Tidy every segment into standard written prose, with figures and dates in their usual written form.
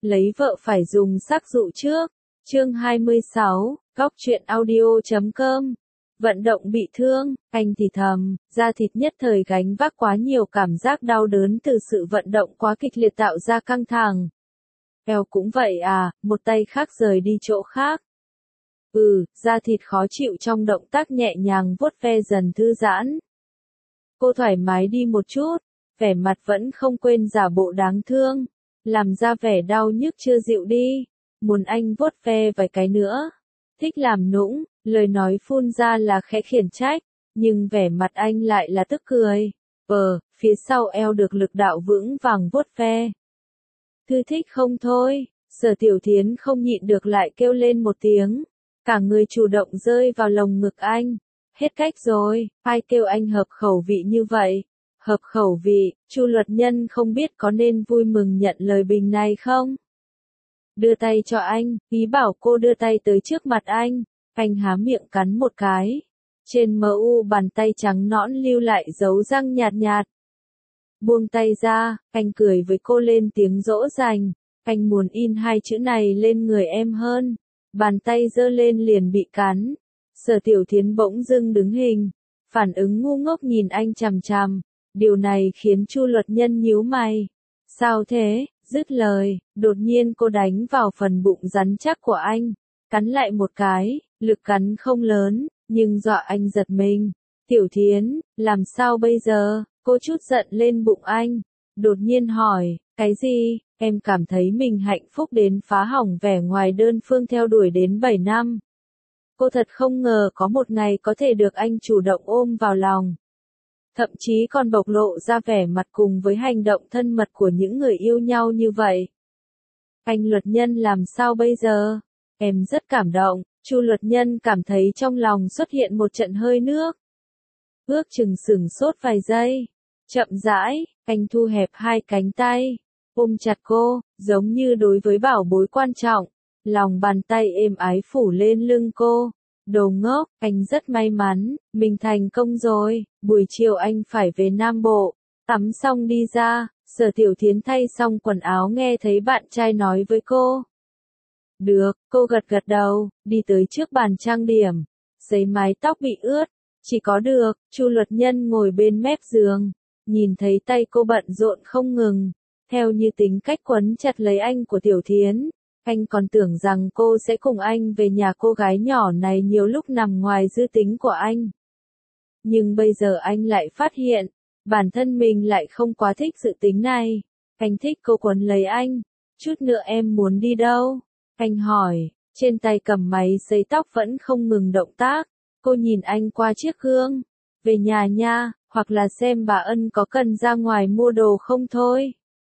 lấy vợ phải dùng sắc dụ trước. Chương 26, Góc truyện audio.com. Vận động bị thương, anh thì thầm, da thịt nhất thời gánh vác quá nhiều cảm giác đau đớn từ sự vận động quá kịch liệt tạo ra căng thẳng. Eo cũng vậy à, một tay khác rời đi chỗ khác. Da thịt khó chịu trong động tác nhẹ nhàng vuốt ve dần thư giãn. Cô thoải mái đi một chút, vẻ mặt vẫn không quên giả bộ đáng thương, làm ra vẻ đau nhức chưa dịu đi, muốn anh vuốt ve vài cái nữa. Thích làm nũng, lời nói phun ra là khẽ khiển trách, nhưng vẻ mặt anh lại là tức cười. Phía sau eo được lực đạo vững vàng vuốt ve. Thư thích không thôi, Sở Tiểu Thiến không nhịn được lại kêu lên một tiếng. Cả người chủ động rơi vào lồng ngực anh. Hết cách rồi, ai kêu anh hợp khẩu vị như vậy? Hợp khẩu vị, Chu Luật Nhân không biết có nên vui mừng nhận lời bình này không? Đưa tay cho anh, ý bảo cô đưa tay tới trước mặt anh. Anh há miệng cắn một cái. Trên mu bàn tay trắng nõn lưu lại dấu răng nhạt nhạt. Buông tay ra, anh cười với cô lên tiếng dỗ dành. Anh muốn in hai chữ này lên người em hơn. Bàn tay giơ lên liền bị cắn. Sở Tiểu Thiến bỗng dưng đứng hình. Phản ứng ngu ngốc nhìn anh chằm chằm. Điều này khiến Chu Luật Nhân nhíu mày. Sao thế? Dứt lời, đột nhiên cô đánh vào phần bụng rắn chắc của anh. Cắn lại một cái, lực cắn không lớn, nhưng dọa anh giật mình. Tiểu Thiến, làm sao bây giờ? Cô chút giận lên bụng anh. Đột nhiên hỏi, cái gì? Em cảm thấy mình hạnh phúc đến phá hỏng vẻ ngoài đơn phương theo đuổi đến 7 năm. Cô thật không ngờ có một ngày có thể được anh chủ động ôm vào lòng. Thậm chí còn bộc lộ ra vẻ mặt cùng với hành động thân mật của những người yêu nhau như vậy. Anh Luật Nhân làm sao bây giờ? Em rất cảm động. Chu Luật Nhân cảm thấy trong lòng xuất hiện một trận hơi nước. Ước chừng sửng sốt vài giây. Chậm rãi, anh thu hẹp hai cánh tay, ôm chặt cô, giống như đối với bảo bối quan trọng. Lòng bàn tay êm ái phủ lên lưng cô. Đồ ngốc, anh rất may mắn, mình thành công rồi. Buổi chiều anh phải về Nam Bộ. Tắm xong đi ra, Sở Tiểu Thiến thay xong quần áo nghe thấy bạn trai nói với cô. Được, cô gật gật đầu, đi tới trước bàn trang điểm. Sấy mái tóc bị ướt, chỉ có được, Chu Luật Nhân ngồi bên mép giường. Nhìn thấy tay cô bận rộn không ngừng, theo như tính cách quấn chặt lấy anh của Tiểu Thiến. Anh còn tưởng rằng cô sẽ cùng anh về nhà cô gái nhỏ này nhiều lúc nằm ngoài dự tính của anh. Nhưng bây giờ anh lại phát hiện, bản thân mình lại không quá thích dự tính này. Anh thích cô quấn lấy anh. Chút nữa em muốn đi đâu? Anh hỏi, trên tay cầm máy sấy tóc vẫn không ngừng động tác. Cô nhìn anh qua chiếc gương. Về nhà nha, hoặc là xem bà Ân có cần ra ngoài mua đồ không thôi.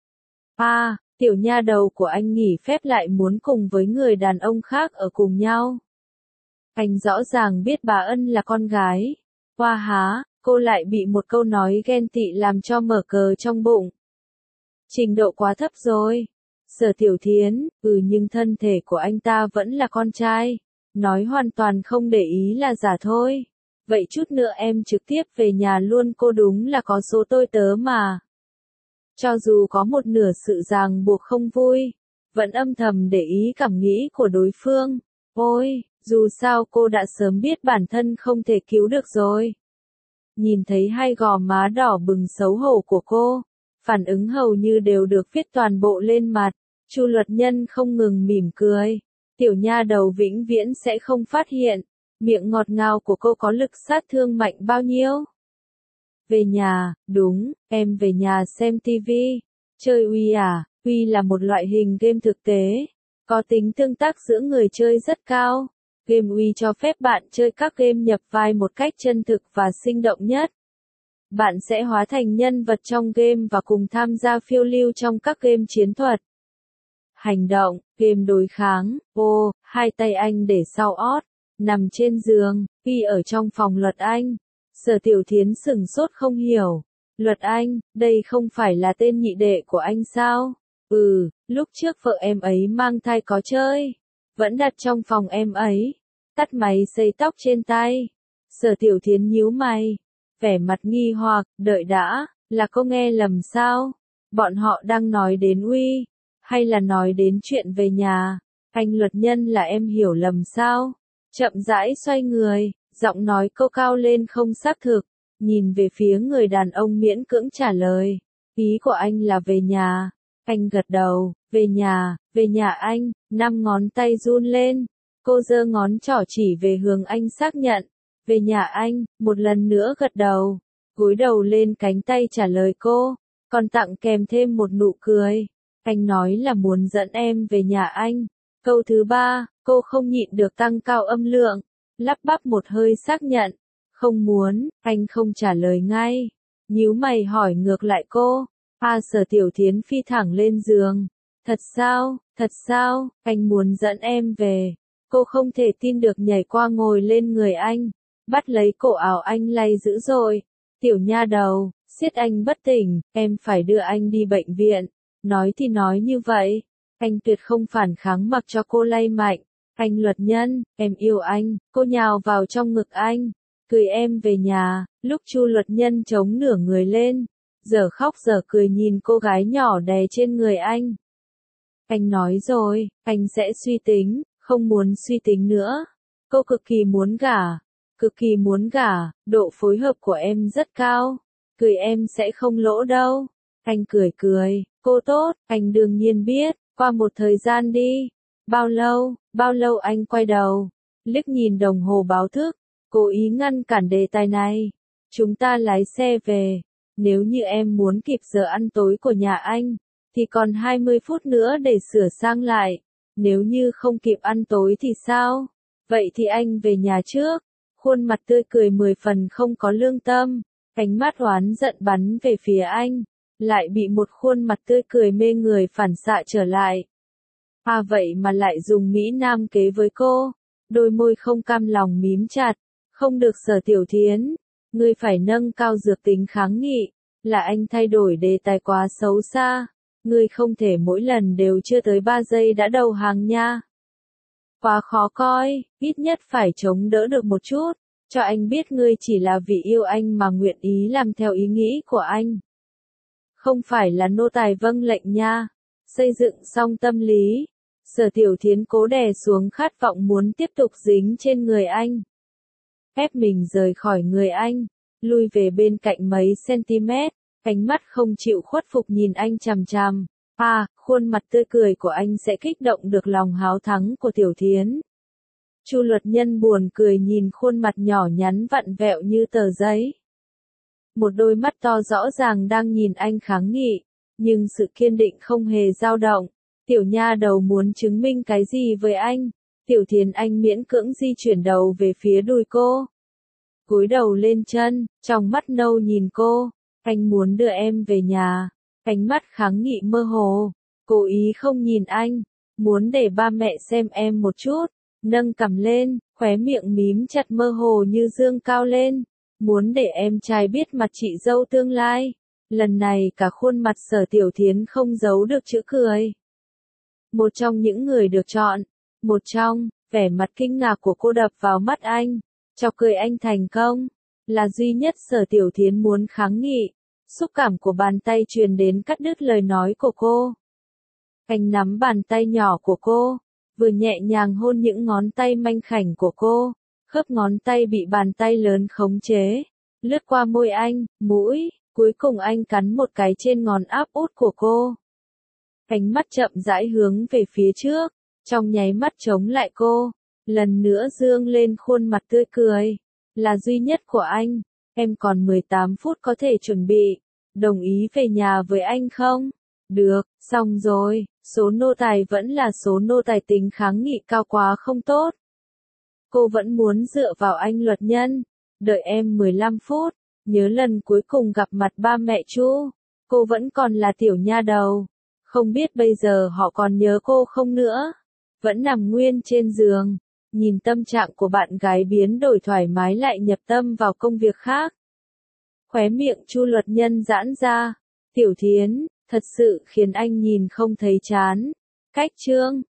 Tiểu nha đầu của anh nghỉ phép lại muốn cùng với người đàn ông khác ở cùng nhau. Anh rõ ràng biết bà Ân là con gái. Cô lại bị một câu nói ghen tị làm cho mở cờ trong bụng. Trình độ quá thấp rồi. Sở Tiểu Thiến, nhưng thân thể của anh ta vẫn là con trai. Nói hoàn toàn không để ý là giả thôi. Vậy chút nữa em trực tiếp về nhà luôn, cô đúng là có số tôi tớ mà. Cho dù có một nửa sự ràng buộc không vui, vẫn âm thầm để ý cảm nghĩ của đối phương. Ôi, dù sao cô đã sớm biết bản thân không thể cứu được rồi. Nhìn thấy hai gò má đỏ bừng xấu hổ của cô, phản ứng hầu như đều được viết toàn bộ lên mặt. Chu Luật Nhân không ngừng mỉm cười. Tiểu nha đầu vĩnh viễn sẽ không phát hiện, miệng ngọt ngào của cô có lực sát thương mạnh bao nhiêu. Về nhà, đúng, em về nhà xem tivi. Chơi Uy à? Uy là một loại hình game thực tế, có tính tương tác giữa người chơi rất cao. Game Uy cho phép bạn chơi các game nhập vai một cách chân thực và sinh động nhất. Bạn sẽ hóa thành nhân vật trong game và cùng tham gia phiêu lưu trong các game chiến thuật, hành động, game đối kháng. Hai tay anh để sau ót, nằm trên giường, Uy ở trong phòng Luật Anh. Sở Tiểu Thiến sửng sốt không hiểu. Luật Anh, đây không phải là tên nhị đệ của anh sao? Lúc trước vợ em ấy mang thai có chơi. Vẫn đặt trong phòng em ấy. Tắt máy sấy tóc trên tay. Sở Tiểu Thiến nhíu mày. Vẻ mặt nghi hoặc, đợi đã, là cô nghe lầm sao? Bọn họ đang nói đến Uy. hay là nói đến chuyện về nhà? Anh luật nhân là em hiểu lầm sao? Chậm rãi xoay người, giọng nói cô cao lên không xác thực, nhìn về phía người đàn ông miễn cưỡng trả lời. Ý của anh là về nhà. Anh gật đầu, về nhà anh, 5 ngón tay run lên. Cô giơ ngón trỏ chỉ về hướng anh xác nhận. Về nhà anh, một lần nữa gật đầu, cúi đầu lên cánh tay trả lời cô, còn tặng kèm thêm một nụ cười. Anh nói là muốn dẫn em về nhà anh. Câu thứ 3, cô không nhịn được tăng cao âm lượng, lắp bắp một hơi xác nhận. Không muốn, anh không trả lời ngay. Nhíu mày hỏi ngược lại cô. Sở Tiểu Thiến phi thẳng lên giường. Thật sao, anh muốn dẫn em về. Cô không thể tin được nhảy qua ngồi lên người anh, bắt lấy cổ áo anh lay dữ dội. Tiểu nha đầu, siết anh bất tỉnh, em phải đưa anh đi bệnh viện. Nói thì nói như vậy, anh tuyệt không phản kháng mặc cho cô lay mạnh. Anh luật nhân, em yêu anh, cô nhào vào trong ngực anh, cười em về nhà. Lúc Chu luật nhân chống nửa người lên, giờ khóc giờ cười nhìn cô gái nhỏ đè trên người anh. Anh nói rồi, anh sẽ suy tính, không muốn suy tính nữa. Cô cực kỳ muốn gả, độ phối hợp của em rất cao. Cười em sẽ không lỗ đâu. Anh cười, cô tốt, anh đương nhiên biết, qua một thời gian đi. Bao lâu anh quay đầu, liếc nhìn đồng hồ báo thức, cố ý ngăn cản đề tài này. Chúng ta lái xe về, nếu như em muốn kịp giờ ăn tối của nhà anh, thì còn 20 phút nữa để sửa sang lại. Nếu như không kịp ăn tối thì sao? Vậy thì anh về nhà trước. Khuôn mặt tươi cười 10 phần không có lương tâm, ánh mắt oán giận bắn về phía anh, lại bị một khuôn mặt tươi cười mê người phản xạ trở lại. Vậy mà lại dùng Mỹ Nam kế với cô. Đôi môi không cam lòng mím chặt. Không được Sở Tiểu Thiến, ngươi phải nâng cao dược tính kháng nghị. Là anh thay đổi đề tài quá xấu xa. Ngươi không thể mỗi lần đều chưa tới 3 giây đã đầu hàng nha. Quá khó coi, ít nhất phải chống đỡ được một chút, cho anh biết ngươi chỉ là vì yêu anh mà nguyện ý làm theo ý nghĩ của anh. Không phải là nô tài vâng lệnh nha. Xây dựng xong tâm lý, Sở Tiểu Thiến cố đè xuống khát vọng muốn tiếp tục dính trên người anh. Ép mình rời khỏi người anh, lui về bên cạnh mấy cm, ánh mắt không chịu khuất phục nhìn anh chằm chằm. Khuôn mặt tươi cười của anh sẽ kích động được lòng háo thắng của Tiểu Thiến. Chu luật nhân buồn cười nhìn khuôn mặt nhỏ nhắn vặn vẹo như tờ giấy. Một đôi mắt to rõ ràng đang nhìn anh kháng nghị, nhưng sự kiên định không hề dao động. Tiểu nha đầu muốn chứng minh cái gì với anh? Tiểu Thiến anh miễn cưỡng di chuyển đầu về phía đùi cô. Cúi đầu lên chân, trong mắt nâu nhìn cô. Anh muốn đưa em về nhà. Ánh mắt kháng nghị mơ hồ, cố ý không nhìn anh, muốn để ba mẹ xem em một chút, nâng cằm lên, khóe miệng mím chặt mơ hồ như dương cao lên, muốn để em trai biết mặt chị dâu tương lai. Lần này cả khuôn mặt Sở Tiểu Thiến không giấu được chữ cười. Một trong những người được chọn, vẻ mặt kinh ngạc của cô đập vào mắt anh, chọc cười anh thành công, là duy nhất Sở Tiểu Thiến muốn kháng nghị. Xúc cảm của bàn tay truyền đến cắt đứt lời nói của cô. Anh nắm bàn tay nhỏ của cô, vừa nhẹ nhàng hôn những ngón tay manh khảnh của cô, khớp ngón tay bị bàn tay lớn khống chế, lướt qua môi anh, mũi, cuối cùng anh cắn một cái trên ngón áp út của cô. Ánh mắt chậm rãi hướng về phía trước, trong nháy mắt chống lại cô, lần nữa dương lên khuôn mặt tươi cười, là duy nhất của anh. Em còn 18 phút có thể chuẩn bị, đồng ý về nhà với anh không? Được, xong rồi, số nô tài vẫn là số nô tài tính kháng nghị cao quá không tốt. Cô vẫn muốn dựa vào anh luật nhân, đợi em 15 phút, nhớ lần cuối cùng gặp mặt ba mẹ Chu, cô vẫn còn là tiểu nha đầu, không biết bây giờ họ còn nhớ cô không nữa. Vẫn nằm nguyên trên giường, nhìn tâm trạng của bạn gái biến đổi thoải mái lại nhập tâm vào công việc khác. Khóe miệng Chu luật nhân giãn ra, Tiểu Thiến, thật sự khiến anh nhìn không thấy chán. Cách chương